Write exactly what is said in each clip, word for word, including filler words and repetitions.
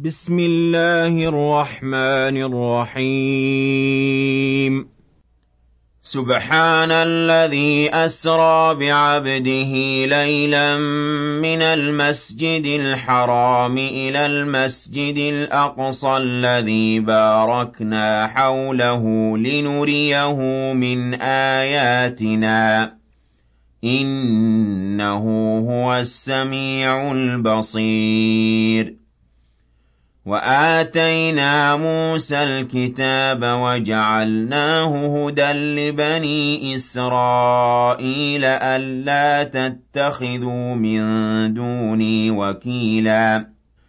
بسم الله الرحمن الرحيم سبحان الذي أسرى بعبده ليلا من المسجد الحرام إلى المسجد الأقصى الذي باركنا حوله لنريه من آياتنا إنه هو السميع البصير وآتينا موسى الكتاب وجعلناه هدى لبني إسرائيل ألا تتخذوا من دوني وكيلا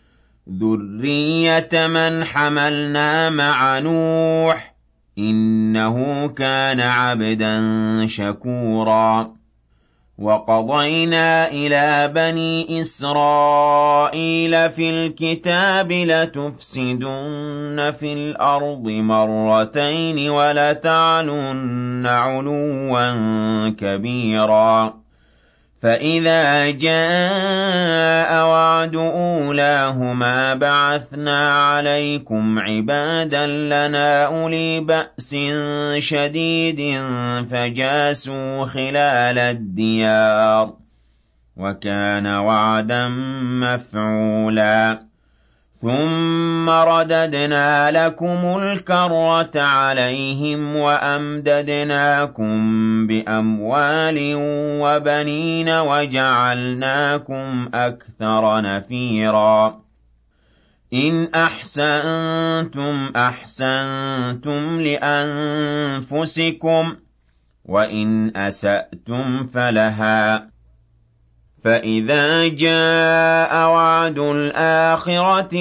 ذرية من حملنا مع نوح إنه كان عبدا شكورا وقضينا إلى بني إسرائيل في الكتاب لتفسدن في الأرض مرتين ولتعلن علوا كبيرا فإذا جاء وعد أولاهما بعثنا عليكم عبادا لنا أولي بأس شديد فجاسوا خلال الديار وكان وعدا مفعولا ثم رددنا لكم الكرة عليهم وأمددناكم بأموال وبنين وجعلناكم أكثر نفيرا إن أحسنتم أحسنتم لأنفسكم وإن أسأتم فلها فإذا جاء وعد الآخرة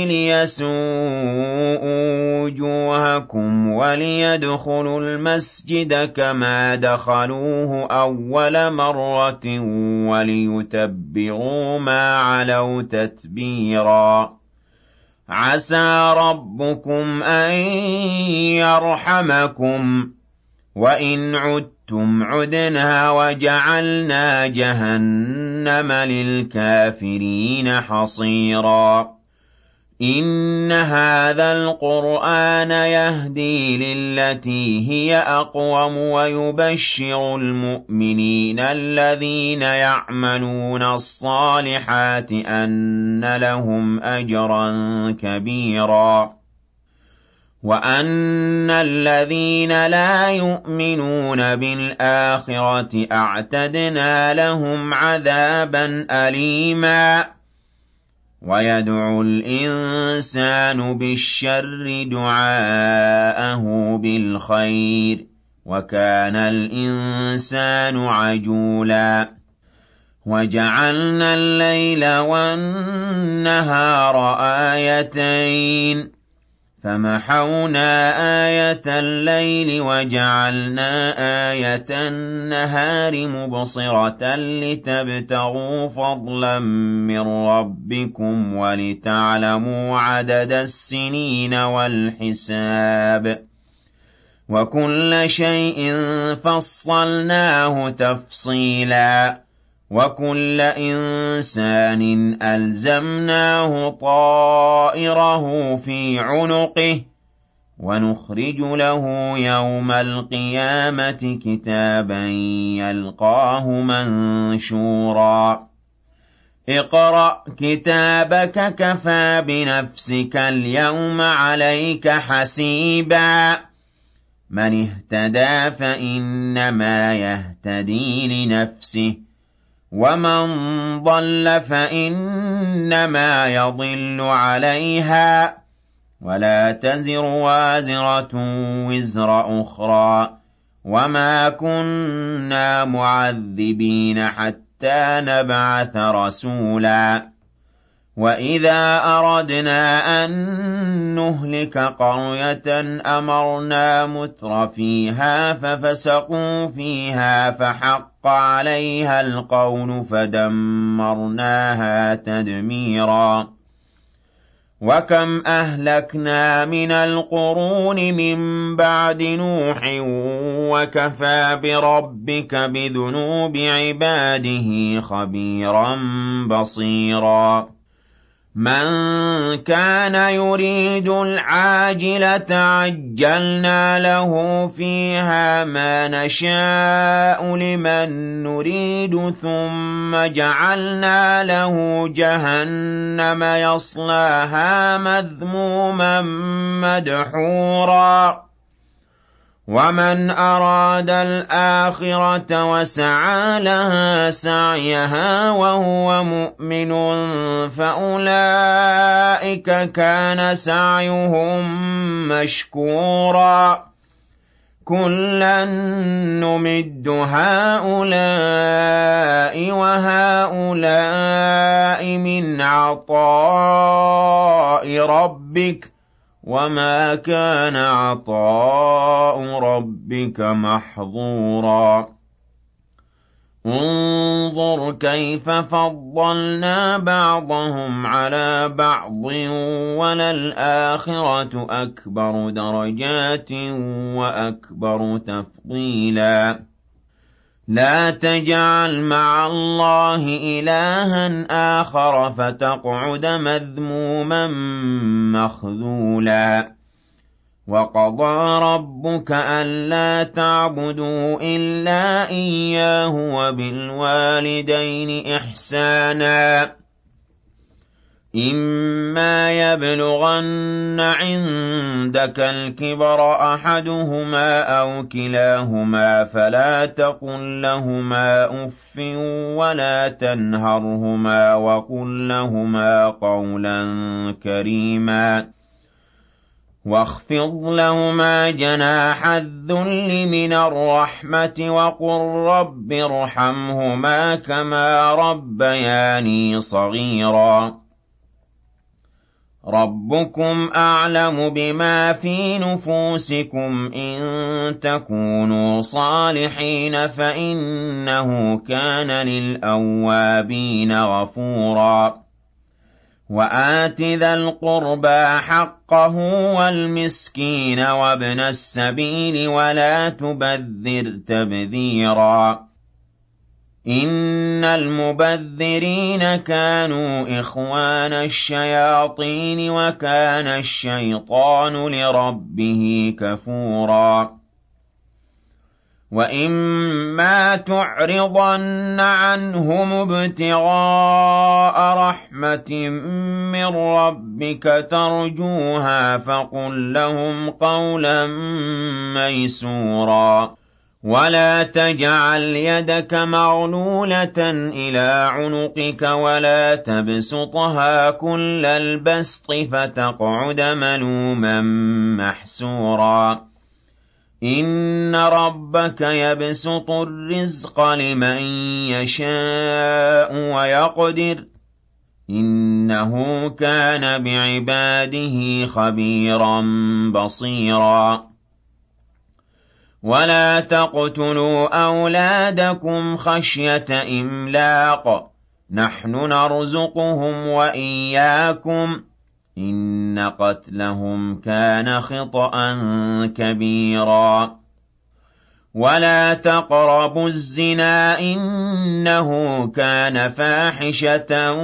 ليسوءوا وجوهكم وليدخلوا المسجد كما دخلوه أول مرة وليتبروا ما علوا تتبيرا عسى ربكم أن يرحمكم وإن عدتم عدنا وجعلنا جهنم للكافرين حصيرا إن هذا القرآن يهدي للتي هي أقوم ويبشر المؤمنين الذين يعملون الصالحات أن لهم أجرا كبيرا وأن الذين لا يؤمنون بالآخرة أعتدنا لهم عذابا أليما ويدعو الإنسان بالشر دعاءه بالخير وكان الإنسان عجولا وجعلنا الليل والنهار آيتين فمحونا آية الليل وجعلنا آية النهار مبصرة لتبتغوا فضلا من ربكم ولتعلموا عدد السنين والحساب وكل شيء فصلناه تفصيلا وكل إنسان ألزمناه طائره في عنقه ونخرج له يوم القيامة كتابا يلقاه منشورا اقرأ كتابك كفى بنفسك اليوم عليك حسيبا من اهتدى فإنما يهتدي لنفسه ومن ضل فإنما يضل عليها ولا تزر وازرة وزر أخرى وما كنا معذبين حتى نبعث رسولا وإذا أردنا أن نهلك قرية أمرنا متر فيها ففسقوا فيها فحق عليها القول فدمرناها تدميرا وكم أهلكنا من القرون من بعد نوح وكفى بربك بذنوب عباده خبيرا بصيرا مَن كَانَ يُرِيدُ الْعَاجِلَةَ عَجَّلْنَا لَهُ فِيهَا مَا نَشَاءُ لِمَن نُّرِيدُ ثُمَّ جَعَلْنَا لَهُ جَهَنَّمَ يَصْلَاهَا مَذْمُومًا مَّدْحُورًا وَمَنْ أَرَادَ الْآخِرَةَ وَسَعَىٰ لَهَا سَعْيَهَا وَهُوَ مُؤْمِنٌ فَأُولَٰئِكَ كَانَ سَعْيُهُم مَّشْكُورًا كُلًّا نُّمِدُّ هَٰؤُلَاءِ وَهَٰؤُلَاءِ مِنْ عَطَاءِ رَبِّكَ وَمَا كَانَ عَطَاءُ رَبِّكَ مَحْظُورًا انظُرْ كَيْفَ فَضَّلْنَا بَعْضَهُمْ عَلَىٰ بَعْضٍ وَلَلْآخِرَةُ أَكْبَرُ دَرَجَاتٍ وَأَكْبَرُ تَفْضِيلًا لَا تَجْعَلْ مَعَ اللَّهِ إِلَٰهًا آخَرَ فَتَقْعُدَ مَذْمُومًا مَّخْذُولًا وَقَضَىٰ رَبُّكَ أَلَّا تَعْبُدُوا إِلَّا إِيَّاهُ وَبِالْوَالِدَيْنِ إِحْسَانًا إِمَّا يَبْلُغَنَّ عِندَكَ الْكِبَرَ أَحَدُهُمَا أَوْ كِلَاهُمَا فَلَا تَقُل لَّهُمَا أُفٍّ وَلَا تَنْهَرْهُمَا وَقُل لَّهُمَا قَوْلًا كَرِيمًا وَاخْفِضْ لَهُمَا جَنَاحَ الذُّلِّ مِنَ الرَّحْمَةِ وَقُل رَّبِّ ارْحَمْهُمَا كَمَا رَبَّيَانِي صَغِيرًا رَبُّكُمْ أَعْلَمُ بِمَا فِي نُفُوسِكُمْ إِن تَكُونُوا صَالِحِينَ فَإِنَّهُ كَانَ لِلْأَوَّابِينَ غَفُورًا وَآتِ ذَا الْقُرْبَىٰ حَقَّهُ وَالْمِسْكِينَ وَابْنَ السَّبِيلِ وَلَا تُبَذِّرْ تَبْذِيرًا إِنَّ الْمُبَذِّرِينَ كَانُوا إِخْوَانَ الشَّيَاطِينِ وَكَانَ الشَّيْطَانُ لِرَبِّهِ كَفُورًا وَإِمَّا تُعْرِضَنَّ عَنْهُمُ ابْتِغَاءَ رَحْمَةٍ مِّن رَّبِّكَ تَرْجُوهَا فَقُل لَّهُمْ قَوْلًا مَّيْسُورًا وَلَا تَجْعَلْ يَدَكَ مَغْلُولَةً إِلَىٰ عُنُقِكَ وَلَا تَبْسُطْهَا كُلَّ الْبَسْطِ فَتَقْعُدَ مَلُومًا مَّحْسُورًا إِنَّ رَبَّكَ يَبْسُطُ الرِّزْقَ لِمَن يَشَاءُ وَيَقْدِرُ إِنَّهُ كَانَ بِعِبَادِهِ خَبِيرًا بَصِيرًا وَلَا تَقْتُلُوا أَوْلَادَكُمْ خَشْيَةَ إِمْلَاقٍ نَّحْنُ نَرْزُقُهُمْ وَإِيَّاكُمْ إِنَّ قَتْلَهُمْ كَانَ خِطْئًا كَبِيرًا وَلَا تَقْرَبُوا الزِّنَا إِنَّهُ كَانَ فَاحِشَةً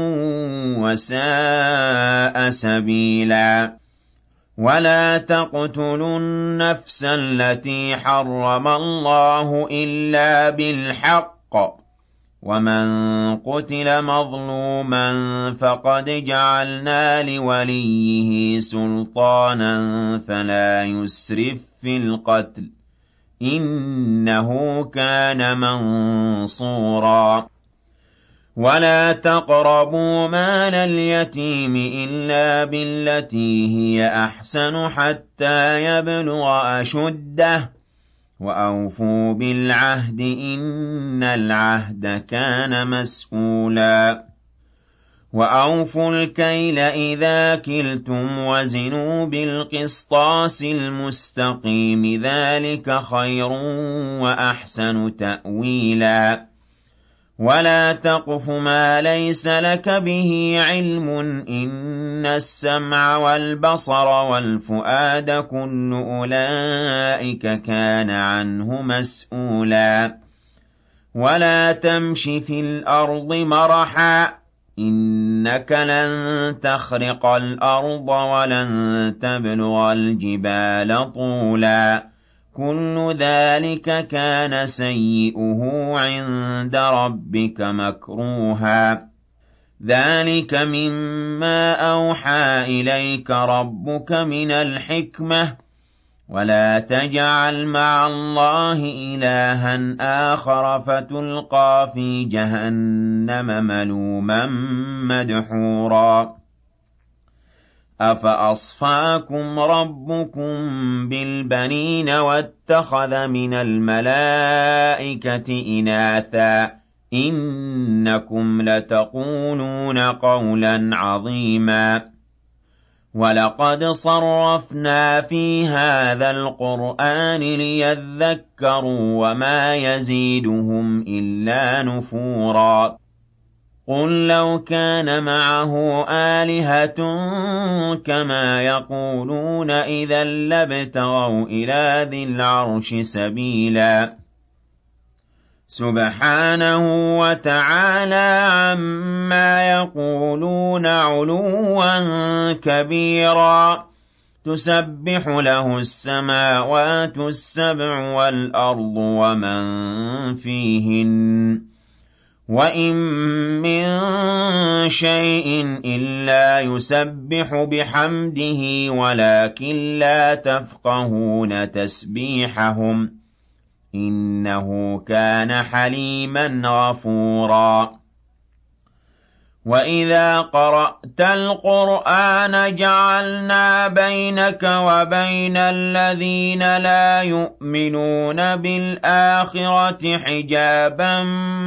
وَسَاءَ سَبِيلًا وَلَا تَقْتُلُوا النَّفْسَ الَّتِي حَرَّمَ اللَّهُ إِلَّا بِالْحَقِّ وَمَن قُتِلَ مَظْلُومًا فَقَدْ جَعَلْنَا لِوَلِيِّهِ سُلْطَانًا فَلَا يُسْرِف فِّي الْقَتْلِ إِنَّهُ كَانَ مَنصُورًا وَلَا تَقْرَبُوا مَالَ الْيَتِيمِ إِلَّا بِالَّتِي هِيَ أَحْسَنُ حَتَّىٰ يَبْلُغَ أَشُدَّهُ وَأَوْفُوا بِالْعَهْدِ إِنَّ الْعَهْدَ كَانَ مَسْئُولًا وَأَوْفُوا الْكَيْلَ إِذَا كِلْتُمْ وَزِنُوا بِالْقِسْطَاسِ الْمُسْتَقِيمِ ذَٰلِكَ خَيْرٌ وَأَحْسَنُ تَأْوِيلًا وَلَا تَقْفُ مَا لَيْسَ لَكَ بِهِ عِلْمٌ إِنَّ السَّمْعَ وَالْبَصَرَ وَالْفُؤَادَ كُلُّ أُولَٰئِكَ كَانَ عَنْهُ مَسْئُولًا وَلَا تَمْشِ فِي الْأَرْضِ مَرَحًا إِنَّكَ لَن تَخْرِقَ الْأَرْضَ وَلَن تَبْلُغَ الْجِبَالَ طُولًا كُلُّ ذَلِكَ كَانَ سَيِّئُهُ عِندَ رَبِّكَ مَكْرُوهًا ذَلِكَ مِمَّا أَوْحَىٰ إِلَيْكَ رَبُّكَ مِنَ الْحِكْمَةِ وَلَا تَجْعَلْ مَعَ اللَّهِ إِلَٰهًا آخَرَ فَتُلْقَىٰ فِي جَهَنَّمَ مَلُومًا مَّدْحُورًا أَفَأَصْفَاكُمْ رَبُّكُم بِالْبَنِينَ وَاتَّخَذَ مِنَ الْمَلَائِكَةِ إِنَاثًا إِنَّكُمْ لَتَقُولُونَ قَوْلًا عَظِيمًا وَلَقَدْ صَرَّفْنَا فِي هَٰذَا الْقُرْآنِ لِيَذَّكَّرُوا وَمَا يَزِيدُهُمْ إِلَّا نُفُورًا قُل لَّوْ كَانَ مَعَهُ آلِهَةٌ كَمَا يَقُولُونَ إِذًا لَّابْتَغَوْا إِلَىٰ ذِي الْعَرْشِ سَبِيلًا سُبْحَانَهُ وَتَعَالَىٰ عَمَّا يَقُولُونَ عُلُوًّا كَبِيرًا تُسَبِّحُ لَهُ السَّمَاوَاتُ السَّبْعُ وَالْأَرْضُ وَمَن فِيهِنَّ وَإِن مِّن شَيْءٍ إِلَّا يُسَبِّحُ بِحَمْدِهِ وَلَٰكِن لَّا تَفْقَهُونَ تَسْبِيحَهُمْ إِنَّهُ كَانَ حَلِيمًا غَفُورًا وَإِذَا قَرَأْتَ الْقُرْآنَ جَعَلْنَا بَيْنَكَ وَبَيْنَ الَّذِينَ لَا يُؤْمِنُونَ بِالْآخِرَةِ حِجَابًا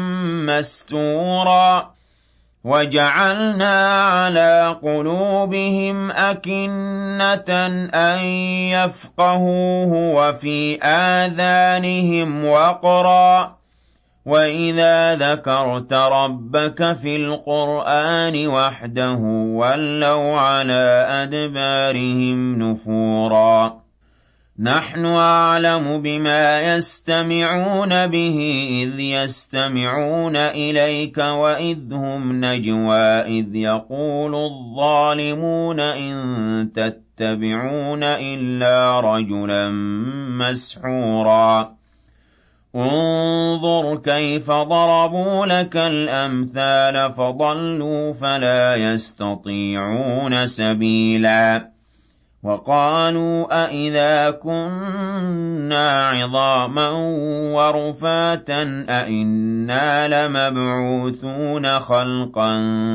مَّسْتُورًا وَجَعَلْنَا عَلَىٰ قُلُوبِهِمْ أَكِنَّةً أَن يَفْقَهُوهُ وَفِي آذَانِهِمْ وَقْرًا وَإِذَا ذَكَرْتَ رَبَّكَ فِي الْقُرْآنِ وَحْدَهُ وَلَّوْا عَلَىٰ أَدْبَارِهِمْ نُفُورًا نَحْنُ أَعْلَمُ بِمَا يَسْتَمِعُونَ بِهِ إِذْ يَسْتَمِعُونَ إِلَيْكَ وَإِذْ هُمْ نَجْوَىٰ إِذْ يَقُولُ الظَّالِمُونَ إِن تَتَّبِعُونَ إِلَّا رَجُلًا مَّسْحُورًا انظُرْ كَيْفَ ضَرَبُوا لَكَ الْأَمْثَالَ فَضَلُّوا فَلَا يَسْتَطِيعُونَ سَبِيلًا وَقَالُوا أَإِذَا كُنَّا عِظَامًا وَرُفَاتًا أَإِنَّا لَمَبْعُوثُونَ خَلْقًا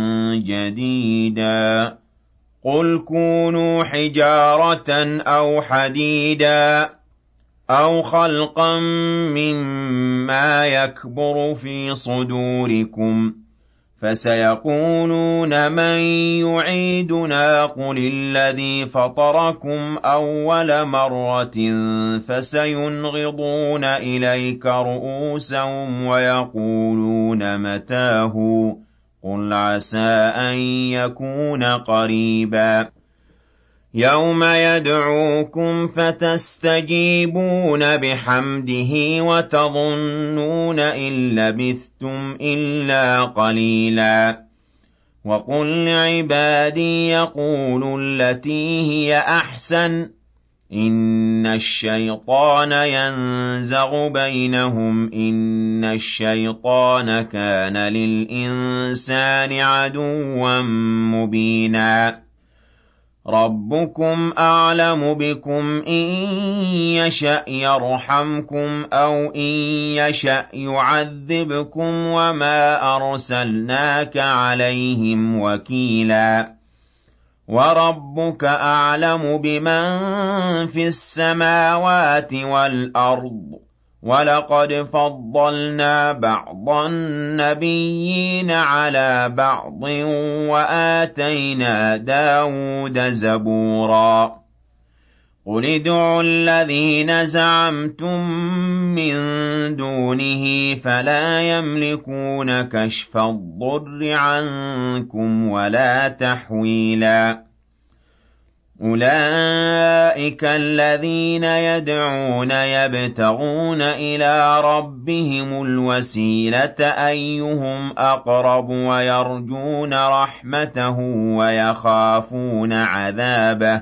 جَدِيدًا قُلْ كُونُوا حِجَارَةً أَوْ حَدِيدًا أَوْ خَلْقًا مِّمَّا يَكْبُرُ فِي صُدُورِكُمْ فَسَيَقُولُونَ مَن يُعِيدُنَا قُلِ الَّذِي فَطَرَكُمْ أَوَّلَ مَرَّةٍ فَسَيُنْغِضُونَ إِلَيْكَ رُءُوسَهُمْ وَيَقُولُونَ مَتَىٰ هُوَ قُلْ عَسَىٰ أَن يَكُونَ قَرِيبًا يَوْمَ يَدْعُوكُمْ فَتَسْتَجِيبُونَ بِحَمْدِهِ وَتَظُنُّونَ إِن لَّبِثْتُمْ إِلَّا قَلِيلًا وَقُل لِّعِبَادِي يَقُولُوا الَّتِي هِيَ أَحْسَنُ إِنَّ الشَّيْطَانَ يَنزَغُ بَيْنَهُمْ إِنَّ الشَّيْطَانَ كَانَ لِلْإِنسَانِ عَدُوًّا مُّبِينًا رَبُّكُمْ أَعْلَمُ بِكُمْ إِن يَشَأْ يَرْحَمْكُمْ أَوْ إِن يَشَأْ يُعَذِّبْكُمْ وَمَا أَرْسَلْنَاكَ عَلَيْهِمْ وَكِيلًا وَرَبُّكَ أَعْلَمُ بِمَن فِي السَّمَاوَاتِ وَالْأَرْضِ وَلَقَدْ فَضَّلْنَا بَعْضَ النَّبِيِّينَ عَلَىٰ بَعْضٍ وَآتَيْنَا دَاوُودَ زَبُورًا قُلِ ادْعُوا الَّذِينَ زَعَمْتُم مِّن دُونِهِ فَلَا يَمْلِكُونَ كَشْفَ الضُّرِّ عَنكُمْ وَلَا تَحْوِيلًا أُولَٰئِكَ الَّذِينَ يَدْعُونَ يَبْتَغُونَ إِلَىٰ رَبِّهِمُ الْوَسِيلَةَ أَيُّهُمْ أَقْرَبُ وَيَرْجُونَ رَحْمَتَهُ وَيَخَافُونَ عَذَابَهُ ۚ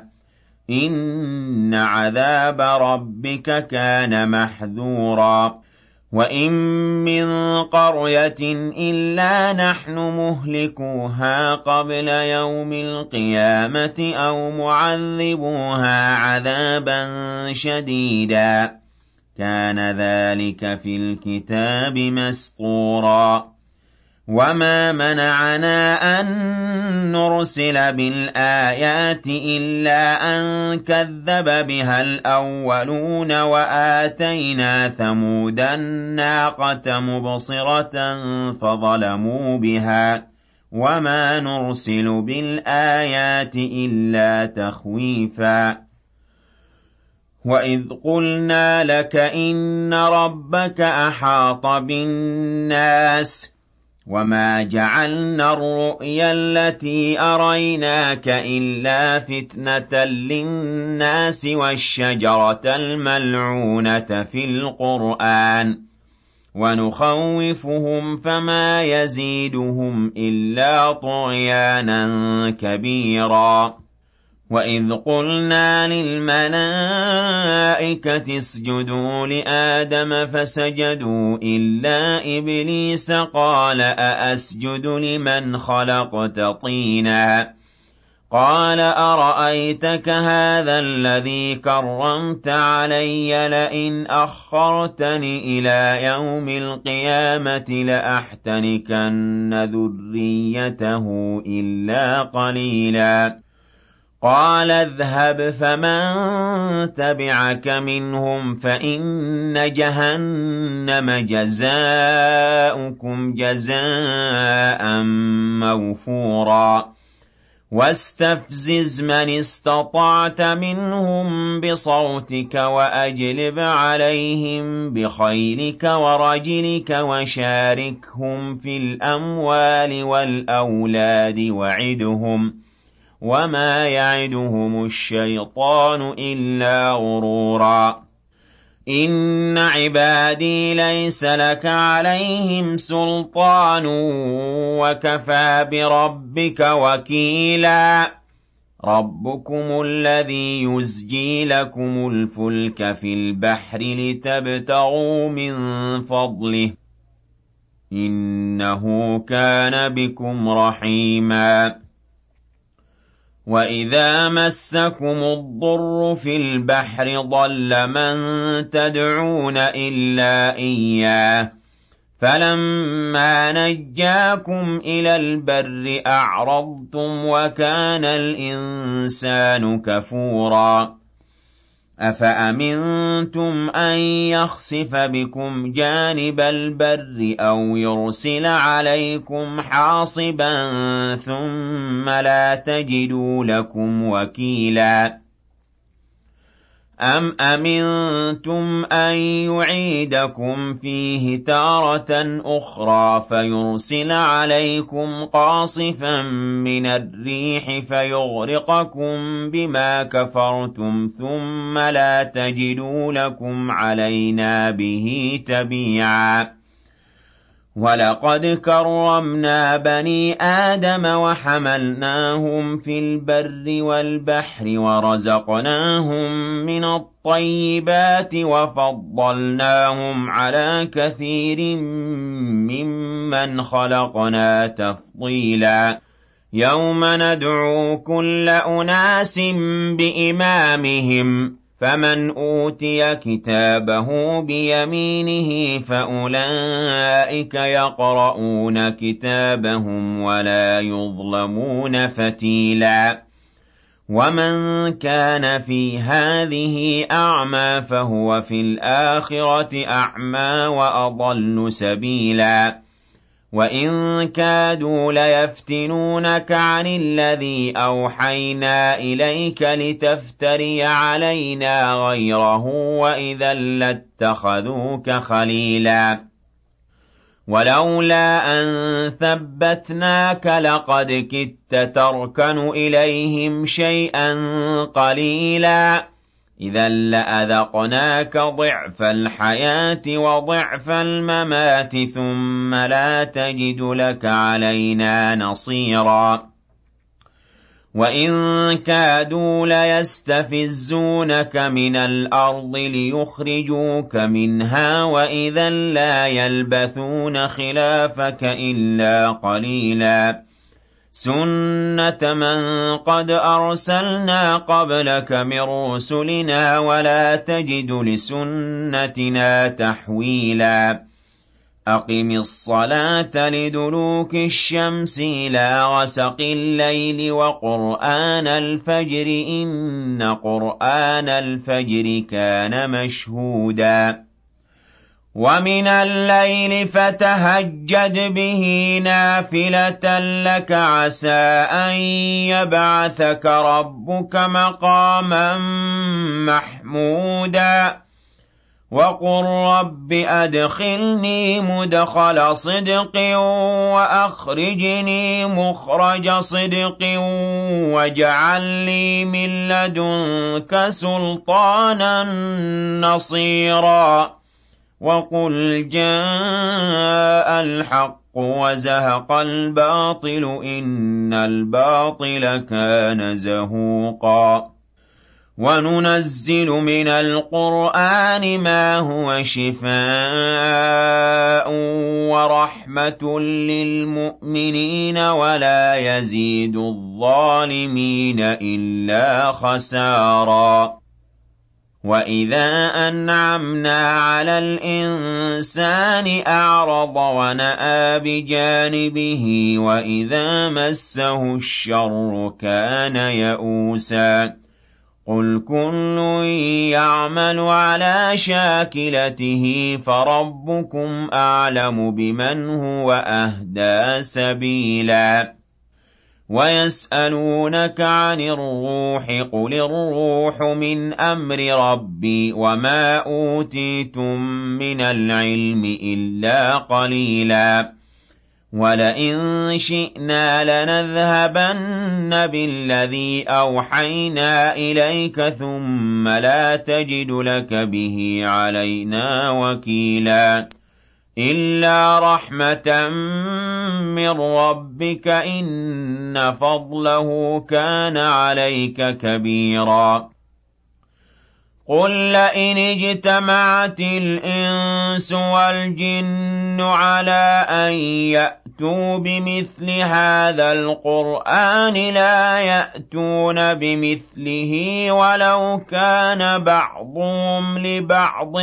إِنَّ عَذَابَ رَبِّكَ كَانَ مَحْذُورًا وَإِن مِّن قَرْيَةٍ إِلَّا نَحْنُ مُهْلِكُوهَا قَبْلَ يَوْمِ الْقِيَامَةِ أَوْ مُعَذِّبُوهَا عَذَابًا شَدِيدًا ۚ كَانَ ذَٰلِكَ فِي الْكِتَابِ مَسْطُورًا وَمَا مَنَعَنَا أَن نُّرْسِلَ بِالْآيَاتِ إِلَّا أَن كَذَّبَ بِهَا الْأَوَّلُونَ وَآتَيْنَا ثَمُودَ النَّاقَةَ مُبْصِرَةً فَظَلَمُوا بِهَا ۚ وَمَا نُرْسِلُ بِالْآيَاتِ إِلَّا تَخْوِيفًا وَإِذْ قُلْنَا لَكَ إِنَّ رَبَّكَ أَحَاطَ بِالنَّاسِ وَمَا جَعَلْنَا الرُّؤْيَا الَّتِي أَرَيْنَاكَ إِلَّا فِتْنَةً لِّلنَّاسِ وَالشَّجَرَةَ الْمَلْعُونَةَ فِي الْقُرْآنِ ۚ وَنُخَوِّفُهُمْ فَمَا يَزِيدُهُمْ إِلَّا طُغْيَانًا كَبِيرًا وَإِذْ قُلْنَا لِلْمَلَائِكَةِ اسْجُدُوا لِآدَمَ فَسَجَدُوا إِلَّا إِبْلِيسَ قَالَ أَأَسْجُدُ لِمَنْ خَلَقْتَ طِينًا قَالَ أَرَأَيْتَكَ هَٰذَا الَّذِي كَرَّمْتَ عَلَيَّ لَئِنْ أَخَّرْتَنِ إِلَىٰ يَوْمِ الْقِيَامَةِ لَأَحْتَنِكَنَّ ذُرِّيَّتَهُ إِلَّا قَلِيلًا قَالَ اذْهَبْ فَمَن تَبِعَكَ مِنْهُمْ فَإِنَّ جَهَنَّمَ جَزَاؤُكُمْ جَزَاءً مَّوْفُورًا وَاسْتَفْزِزْ مَنِ اسْتَطَعْتَ مِنْهُم بِصَوْتِكَ وَأَجْلِبْ عَلَيْهِم بِخَيْلِكَ وَرَجِلِكَ وَشَارِكْهُمْ فِي الْأَمْوَالِ وَالْأَوْلَادِ وَعِدْهُمْ ۚ وَمَا يَعِدُهُمُ الشَّيْطَانُ إِلَّا غُرُورًا إِنَّ عِبَادِي لَيْسَ لَكَ عَلَيْهِمْ سُلْطَانٌ وَكَفَىٰ بِرَبِّكَ وَكِيلًا رَبُّكُمُ الَّذِي يُزْجِي لَكُمُ الْفُلْكَ فِي الْبَحْرِ لِتَبْتَغُوا مِن فَضْلِهِ ۚ إِنَّهُ كَانَ بِكُمْ رَحِيمًا وَإِذَا مَسَّكُمُ الضُّرُّ فِي الْبَحْرِ ضَلَّ مَن تَدْعُونَ إِلَّا إِيَّاهُ فَلَمَّا نَجَّاكُمْ إِلَى الْبَرِّ أَعْرَضْتُمْ وَكَانَ الْإِنسَانُ كَفُورًا أَفَأَمِنتُمْ أَن يَخْسِفَ بِكُمْ جَانِبَ الْبَرِّ أَوْ يُرْسِلَ عَلَيْكُمْ حَاصِبًا ثُمَّ لَا تَجِدُوا لَكُمْ وَكِيلًا أَمْ أَمِنتُمْ أَن يُعِيدَكُمْ فِيهِ تَارَةً أُخْرَىٰ فَيُرْسِلَ عَلَيْكُمْ قَاصِفًا مِّنَ الرِّيحِ فَيُغْرِقَكُم بِمَا كَفَرْتُمْ ثُمَّ لَا تَجِدُوا لَكُمْ عَلَيْنَا بِهِ تَبِيعًا وَلَقَدْ كَرَّمْنَا بَنِي آدَمَ وَحَمَلْنَاهُمْ فِي الْبَرِّ وَالْبَحْرِ وَرَزَقْنَاهُم مِّنَ الطَّيِّبَاتِ وَفَضَّلْنَاهُمْ عَلَىٰ كَثِيرٍ مِّمَّنْ خَلَقْنَا تَفْضِيلًا يَوْمَ نَدْعُو كُلَّ أُنَاسٍ بِإِمَامِهِمْ فَمَنْ أُوتِيَ كِتَابَهُ بِيَمِينِهِ فَأُولَٰئِكَ يَقْرَءُونَ كِتَابَهُمْ وَلَا يُظْلَمُونَ فَتِيلًا وَمَن كَانَ فِي هَٰذِهِ أَعْمَىٰ فَهُوَ فِي الْآخِرَةِ أَعْمَىٰ وَأَضَلُّ سَبِيلًا وَإِن كَادُوا لَيَفْتِنُونَكَ عَنِ الَّذِي أَوْحَيْنَا إِلَيْكَ لِتَفْتَرِيَ عَلَيْنَا غَيْرَهُ وَإِذًا لَّاتَّخَذُوكَ خَلِيلًا وَلَوْلَا أَن ثَبَّتْنَاكَ لَقَدْ كِدتَّ تَرْكَنُ إِلَيْهِمْ شَيْئًا قَلِيلًا إِذًا لَّأَذَقْنَاكَ ضِعْفَ الْحَيَاةِ وَضِعْفَ الْمَمَاتِ ثُمَّ لَا تَجِدُ لَكَ عَلَيْنَا نَصِيرًا وَإِن كَادُوا لَيَسْتَفِزُّونَكَ مِنَ الْأَرْضِ لِيُخْرِجُوكَ مِنْهَا وَإِذًا لَّا يَلْبَثُونَ خِلَافَكَ إِلَّا قَلِيلًا سُنَّةَ مَن قَدْ أَرْسَلْنَا قَبْلَكَ مِن رُّسُلِنَا وَلَا تَجِدُ لِسُنَّتِنَا تَحْوِيلًا أَقِمِ الصَّلَاةَ لِدُلُوكِ الشَّمْسِ إِلَىٰ غَسَقِ اللَّيْلِ وَقُرْآنَ الْفَجْرِ ۖ إِنَّ قُرْآنَ الْفَجْرِ كَانَ مَشْهُودًا وَمِنَ اللَّيْلِ فَتَهَجَّدْ بِهِ نَافِلَةً لَّكَ عَسَىٰ أَن يَبْعَثَكَ رَبُّكَ مَقَامًا مَّحْمُودًا وَقُل رَّبِّ أَدْخِلْنِي مُدْخَلَ صِدْقٍ وَأَخْرِجْنِي مُخْرَجَ صِدْقٍ وَاجْعَل لِّي مِن لَّدُنكَ سُلْطَانًا نَّصِيرًا وَقُلْ جَاءَ الْحَقُّ وَزَهَقَ الْبَاطِلُ إِنَّ الْبَاطِلَ كَانَ زَهُوقًا وَنُنَزِّلُ مِنَ الْقُرْآنِ مَا هُوَ شِفَاءٌ وَرَحْمَةٌ لِّلْمُؤْمِنِينَ وَلَا يَزِيدُ الظَّالِمِينَ إِلَّا خَسَارًا وَإِذَا أَنْعَمْنَا عَلَى الْإِنسَانِ أَعْرَضَ وَنَأَىٰ بِجَانِبِهِ وَإِذَا مَسَّهُ الشَّرُّ كَانَ يَئُوسًا قُلْ كُلٌّ يَعْمَلُ عَلَىٰ شَاكِلَتِهِ فَرَبُّكُمْ أَعْلَمُ بِمَنْ هُوَ أَهْدَىٰ سَبِيلًا وَيَسْأَلُونَكَ عَنِ الرُّوحِ قُلِ الرُّوحُ مِنْ أَمْرِ رَبِّي وَمَا أُوتِيتُم مِّنَ الْعِلْمِ إِلَّا قَلِيلًا وَلَئِن شِئْنَا لَنَذْهَبَنَّ بِالَّذِي أَوْحَيْنَا إِلَيْكَ ثُمَّ لَا تَجِدُ لَكَ بِهِ عَلَيْنَا وَكِيلًا إِلَّا رَحْمَةً مِّن رَّبِّكَ إِنَّ فَضْلَهُ كَانَ عَلَيْكَ كَبِيرًا قُل لَّئِنِ اجْتَمَعَتِ الْإِنسُ وَالْجِنُّ عَلَىٰ أَن يَأْتُوا بِمِثْلِ هَٰذَا الْقُرْآنِ لَا يَأْتُونَ بِمِثْلِهِ وَلَوْ كَانَ بَعْضُهُمْ لِبَعْضٍ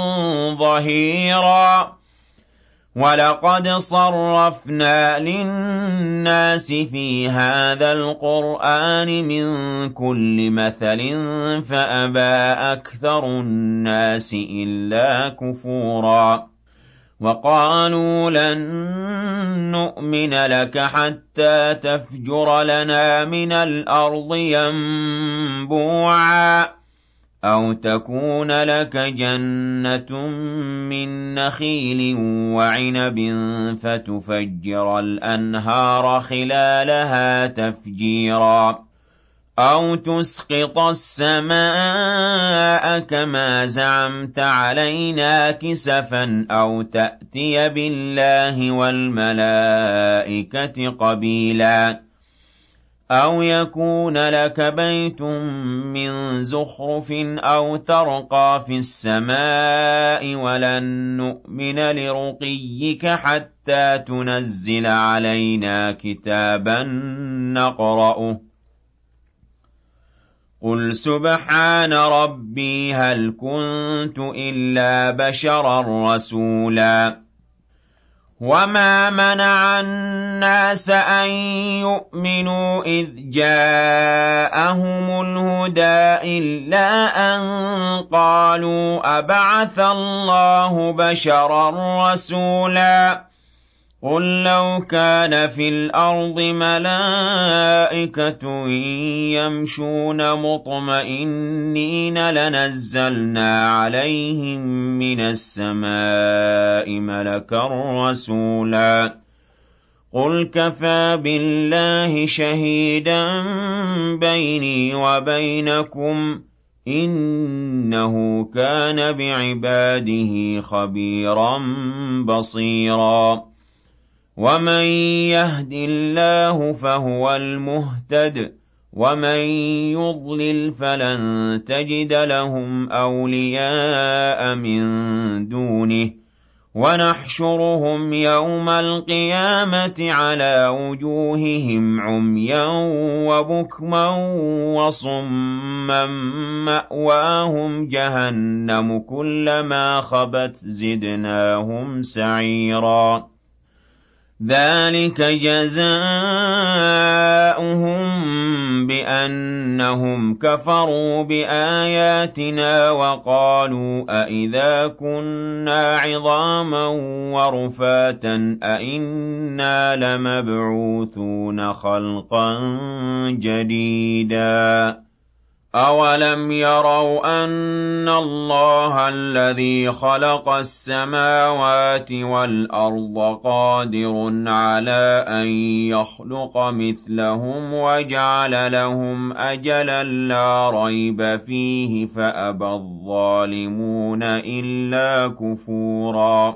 ظَهِيرًا وَلَقَدْ صَرَّفْنَا لِلنَّاسِ فِي هَٰذَا الْقُرْآنِ مِن كُلِّ مَثَلٍ فَأَبَىٰ أَكْثَرُ النَّاسِ إِلَّا كُفُورًا وَقَالُوا لَن نُّؤْمِنَ لَكَ حَتَّىٰ تَفْجُرَ لَنَا مِنَ الْأَرْضِ يَنبُوعًا أَوْ تَكُونَ لَكَ جَنَّةٌ مِّن نَّخِيلٍ وَعِنَبٍ فَتُفَجِّرَ الْأَنْهَارَ خِلَالَهَا تَفْجِيرًا أَوْ تُسْقِطَ السَّمَاءَ كَمَا زَعَمْتَ عَلَيْنَا كِسَفًا أَوْ تَأْتِيَ بِاللَّهِ وَالْمَلَائِكَةِ قَبِيلًا أَوْ يَكُونَ لَكَ بَيْتٌ مِّن زُخْرُفٍ أَوْ تَرْقَىٰ فِي السَّمَاءِ وَلَن نُّؤْمِنَ لِرُقِيِّكَ حَتَّىٰ تُنَزِّلَ عَلَيْنَا كِتَابًا نَّقْرَؤُهُ قُلْ سُبْحَانَ رَبِّي هَلْ كُنتُ إِلَّا بَشَرًا رَّسُولًا وَمَا مَنَعَ النَّاسَ أَن يُؤْمِنُوا إِذْ جَاءَهُمُ الْهُدَىٰ إِلَّا أَن قَالُوا أَبَعَثَ اللَّهُ بَشَرًا رَّسُولًا قُل لَّوْ كَانَ فِي الْأَرْضِ مَلَائِكَةٌ يَمْشُونَ مُطْمَئِنِّينَ لَنَزَّلْنَا عَلَيْهِم مِّنَ السَّمَاءِ مَلَكًا رَّسُولًا قُلْ كَفَىٰ بِاللَّهِ شَهِيدًا بَيْنِي وَبَيْنَكُمْ ۚ إِنَّهُ كَانَ بِعِبَادِهِ خَبِيرًا بَصِيرًا وَمَن يَهْدِ اللَّهُ فَهُوَ الْمُهْتَدِ ۖ وَمَن يُضْلِلْ فَلَن تَجِدَ لَهُمْ أَوْلِيَاءَ مِن دُونِهِ ۖ وَنَحْشُرُهُمْ يَوْمَ الْقِيَامَةِ عَلَىٰ وُجُوهِهِمْ عُمْيًا وَبُكْمًا وَصُمًّا مَّأْوَاهُمْ جَهَنَّمُ كُلَّمَا خَبَتْ زِدْنَاهُمْ سَعِيرًا ذَٰلِكَ جَزَاؤُهُم بِأَنَّهُمْ كَفَرُوا بِآيَاتِنَا وَقَالُوا أَإِذَا كُنَّا عِظَامًا وَرُفَاتًا أَإِنَّا لَمَبْعُوثُونَ خَلْقًا جَدِيدًا أَوَلَمْ يَرَوْا أَنَّ اللَّهَ الَّذِي خَلَقَ السَّمَاوَاتِ وَالْأَرْضَ قَادِرٌ عَلَىٰ أَن يَخْلُقَ مِثْلَهُمْ وَجَعَلَ لَهُمْ أَجَلًا لَّا رَيْبَ فِيهِ فَأَبَى الظَّالِمُونَ إِلَّا كُفُورًا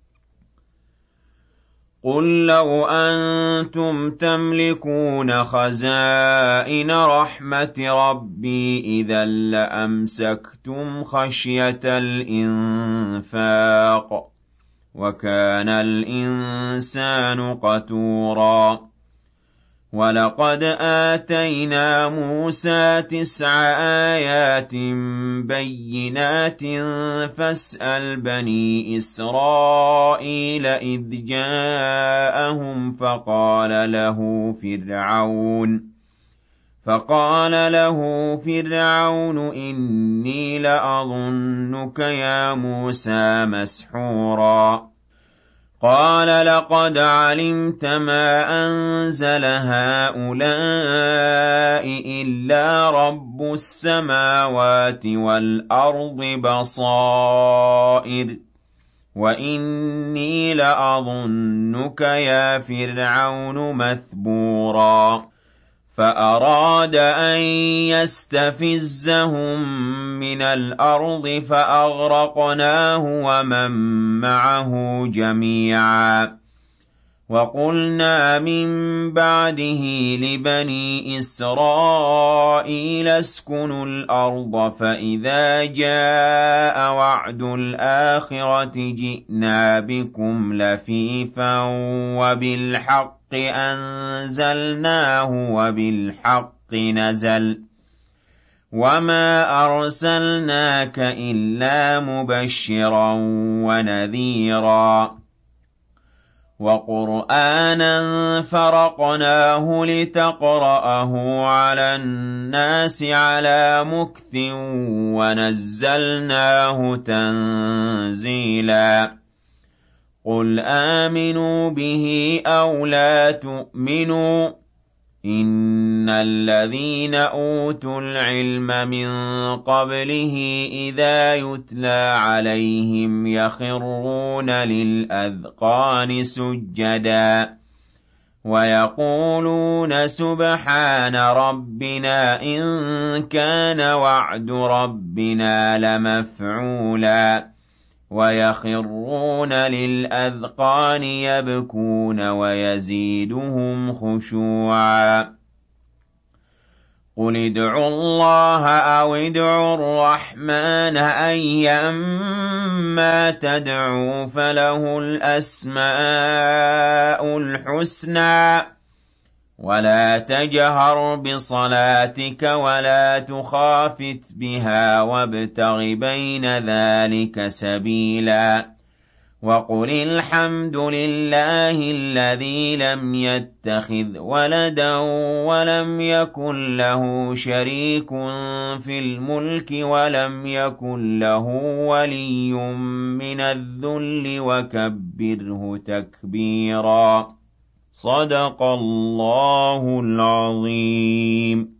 قُل لَّوْ أَنتُمْ تَمْلِكُونَ خَزَائِنَ رَحْمَةِ رَبِّي إِذًا لَّأَمْسَكْتُمْ خَشْيَةَ الْإِنفَاقِ ۚ وَكَانَ الْإِنسَانُ قَتُورًا وَلَقَدْ آتَيْنَا مُوسَىٰ تِسْعَ آيَاتٍ بَيِّنَاتٍ فَاسْأَلْ بَنِي إِسْرَائِيلَ إِذْ جَاءَهُمْ فَقَالَ لَهُ فِرْعَوْنُ فَقَالَ لَهُ فِرْعَوْنُ إِنِّي لَأَظُنُّكَ يَا مُوسَىٰ مَسْحُورًا قَالَ لَقَدْ عَلِمْتَ مَا أَنزَلَ هَٰؤُلَاءِ إِلَّا رَبُّ السَّمَاوَاتِ وَالْأَرْضِ بَصَائِرَ وَإِنِّي لَأَظُنُّكَ يَا فِرْعَوْنُ مَثْبُورًا فَأَرَادَ أَن يَسْتَفِزَّهُم مِّنَ الْأَرْضِ فَأَغْرَقْنَاهُ وَمَن مَّعَهُ جَمِيعًا وَقُلْنَا مِن بَعْدِهِ لِبَنِي إِسْرَائِيلَ اسْكُنُوا الْأَرْضَ فَإِذَا جَاءَ وَعْدُ الْآخِرَةِ جِئْنَا بِكُمْ لَفِيفًا وَبِالْحَقِّ أَنزَلْنَاهُ وَبِالْحَقِّ نَزَلَ وَمَا أَرْسَلْنَاكَ إِلَّا مُبَشِّرًا وَنَذِيرًا وَقُرْآنًا فَرَقْنَاهُ لِتَقْرَأَهُ عَلَى النَّاسِ عَلَىٰ مُكْثٍ وَنَزَّلْنَاهُ تَنزِيلًا قُلْ آمِنُوا بِهِ أَوْ لَا تُؤْمِنُوا ۚ إِنَّ الَّذِينَ أُوتُوا الْعِلْمَ مِن قَبْلِهِ إِذَا يُتْلَىٰ عَلَيْهِمْ يَخِرُّونَ لِلْأَذْقَانِ سُجَّدًا وَيَقُولُونَ سُبْحَانَ رَبِّنَا إِن كَانَ وَعْدُ رَبِّنَا لَمَفْعُولًا وَيَخِرُّونَ لِلْأَذْقَانِ يَبْكُونَ وَيَزِيدُهُمْ خُشُوعًا قُلِ ادْعُوا اللَّهَ أَوِ ادْعُوا الرَّحْمَٰنَ أَيًّا مَّا تَدْعُوا فَلَهُ الْأَسْمَاءُ الْحُسْنَىٰ وَلَا تَجْهَرْ بِصَلَاتِكَ وَلَا تُخَافِتْ بِهَا وَابْتَغِ بَيْنَ ذَٰلِكَ سَبِيلًا وَقُلِ الْحَمْدُ لِلَّهِ الَّذِي لَمْ يَتَّخِذْ وَلَدًا وَلَمْ يَكُن لَّهُ شَرِيكٌ فِي الْمُلْكِ وَلَمْ يَكُن لَّهُ وَلِيٌّ مِّنَ الذُّلِّ وَكَبِّرْهُ تَكْبِيرًا. صدق الله العظيم.